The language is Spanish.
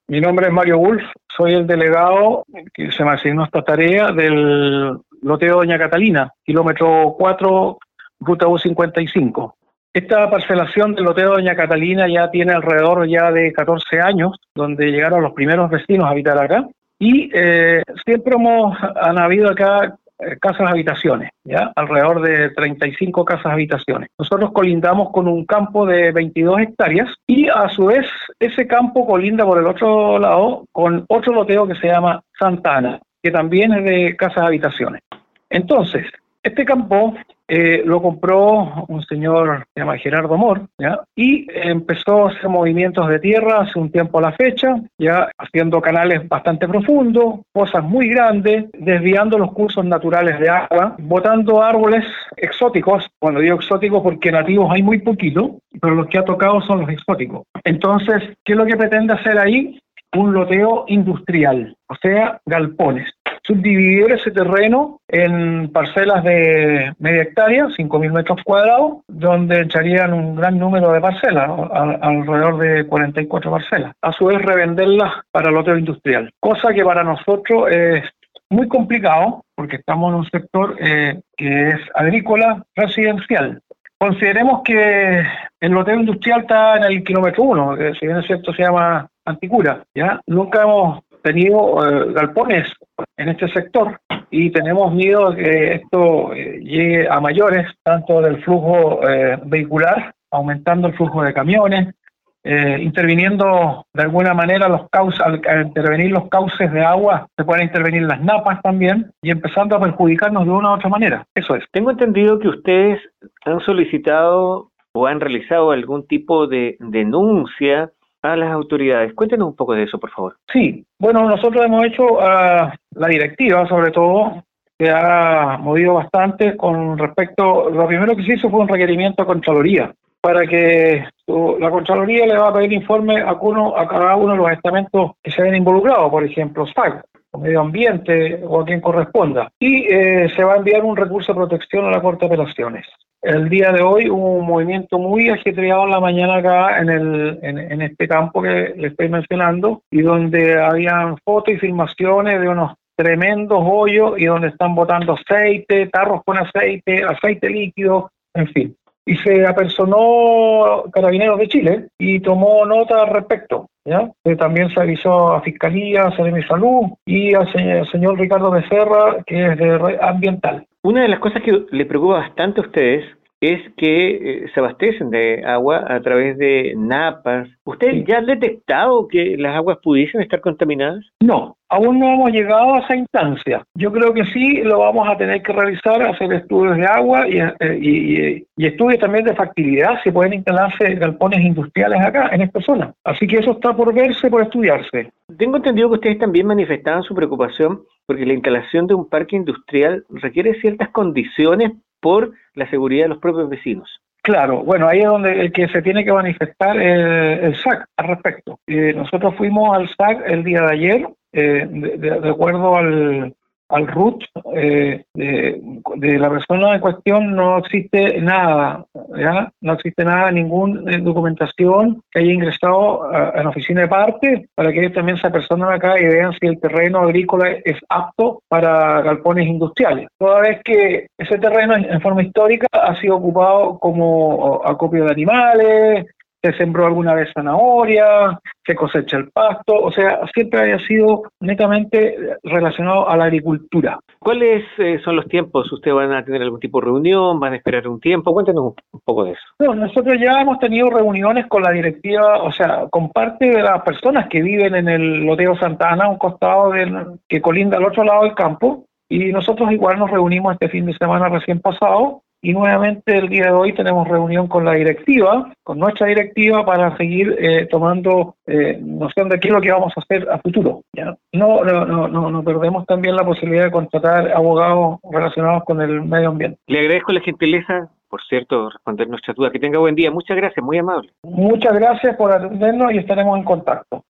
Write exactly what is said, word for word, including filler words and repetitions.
Mi nombre es Mario Wolf, soy el delegado que se me asignó esta tarea del loteo Doña Catalina, kilómetro cuatro, ruta U cincuenta y cinco. Esta parcelación del loteo Doña Catalina ya tiene alrededor ya de catorce años, donde llegaron los primeros vecinos a habitar acá, y eh, siempre hemos, han habido acá eh, casas habitaciones, ya alrededor de treinta y cinco casas habitaciones. Nosotros colindamos con un campo de veintidós hectáreas y a su vez ese campo colinda por el otro lado con otro loteo que se llama Santa Ana, que también es de casas habitaciones. Entonces, este campo eh, lo compró un señor que se llama Gerardo Mor, ¿ya? Y empezó a hacer movimientos de tierra hace un tiempo a la fecha, ya haciendo canales bastante profundos, pozas muy grandes, desviando los cursos naturales de agua, botando árboles exóticos. Cuando digo exóticos porque nativos hay muy poquito, pero los que ha tocado son los exóticos. Entonces, ¿qué es lo que pretende hacer ahí? Un loteo industrial, o sea, galpones. Subdividir ese terreno en parcelas de media hectárea, cinco mil metros cuadrados, donde echarían un gran número de parcelas, ¿no? Al, alrededor de cuarenta y cuatro parcelas. A su vez, revenderlas para loteo industrial, cosa que para nosotros es muy complicado, porque estamos en un sector eh, que es agrícola residencial. Consideremos que el loteo industrial está en el kilómetro uno, que si bien es cierto se llama Anticura, ¿ya? Nunca hemos tenido eh, galpones en este sector y tenemos miedo de que esto eh, llegue a mayores, tanto del flujo eh, vehicular, aumentando el flujo de camiones, eh, interviniendo de alguna manera los cauces, al, al intervenir los cauces de agua, se pueden intervenir las napas también y empezando a perjudicarnos de una u otra manera. Eso es. Tengo entendido que ustedes han solicitado o han realizado algún tipo de denuncia a las autoridades. Cuéntenos un poco de eso, por favor. Sí, bueno, nosotros hemos hecho a uh, la directiva, sobre todo, que ha movido bastante con respecto, lo primero que se hizo fue un requerimiento a Contraloría, para que uh, la Contraloría le va a pedir informe a, uno, a cada uno de los estamentos que se ven involucrados, por ejemplo, S A C, o Medio Ambiente, o a quien corresponda, y eh, se va a enviar un recurso de protección a la Corte de Apelaciones. El día de hoy hubo un movimiento muy ajetreado en la mañana acá en, el, en, en este campo que le estoy mencionando, y donde habían fotos y filmaciones de unos tremendos hoyos y donde están botando aceite, tarros con aceite, aceite líquido, en fin. Y se apersonó Carabineros de Chile y tomó nota al respecto, ¿ya? Eh, también se avisó a Fiscalía, a Seremi Salud y al señor, señor Ricardo Becerra, que es de Red Ambiental. Una de las cosas que le preocupa bastante a ustedes es que eh, se abastecen de agua a través de napas. ¿Ustedes Sí. ya han detectado que las aguas pudiesen estar contaminadas? No, aún no hemos llegado a esa instancia. Yo creo que sí lo vamos a tener que realizar, hacer estudios de agua y, eh, y, y estudios también de factibilidad, si pueden instalarse galpones industriales acá, en esta zona. Así que eso está por verse, por estudiarse. Tengo entendido que ustedes también manifestaban su preocupación porque la instalación de un parque industrial requiere ciertas condiciones por la seguridad de los propios vecinos. Claro, bueno, ahí es donde el que se tiene que manifestar eh, el S A C al respecto. Eh, nosotros fuimos al S A C el día de ayer, eh, de, de, de acuerdo al, al R U T eh, de, de la persona en cuestión no existe nada, ¿ya? No existe nada, ninguna eh, documentación que haya ingresado a, a la oficina de parte para que ellos también se apersonen acá y vean si el terreno agrícola es apto para galpones industriales. Toda vez que ese terreno en, en forma histórica ha sido ocupado como acopio de animales, se sembró alguna vez zanahoria, se cosecha el pasto, o sea, siempre haya sido netamente relacionado a la agricultura. ¿Cuáles eh, son los tiempos? ¿Ustedes van a tener algún tipo de reunión? ¿Van a esperar un tiempo? Cuéntenos un, un poco de eso. No, nosotros ya hemos tenido reuniones con la directiva, o sea, con parte de las personas que viven en el loteo Santa Ana, un costado del, que colinda al otro lado del campo, y nosotros igual nos reunimos este fin de semana recién pasado, y nuevamente el día de hoy tenemos reunión con la directiva, con nuestra directiva, para seguir eh, tomando eh, noción de qué es lo que vamos a hacer a futuro, ¿ya? No, no, no, no, no perdemos también la posibilidad de contratar abogados relacionados con el medio ambiente. Le agradezco la gentileza, por cierto, responder nuestras dudas. Que tenga buen día. Muchas gracias, muy amable. Muchas gracias por atendernos y estaremos en contacto.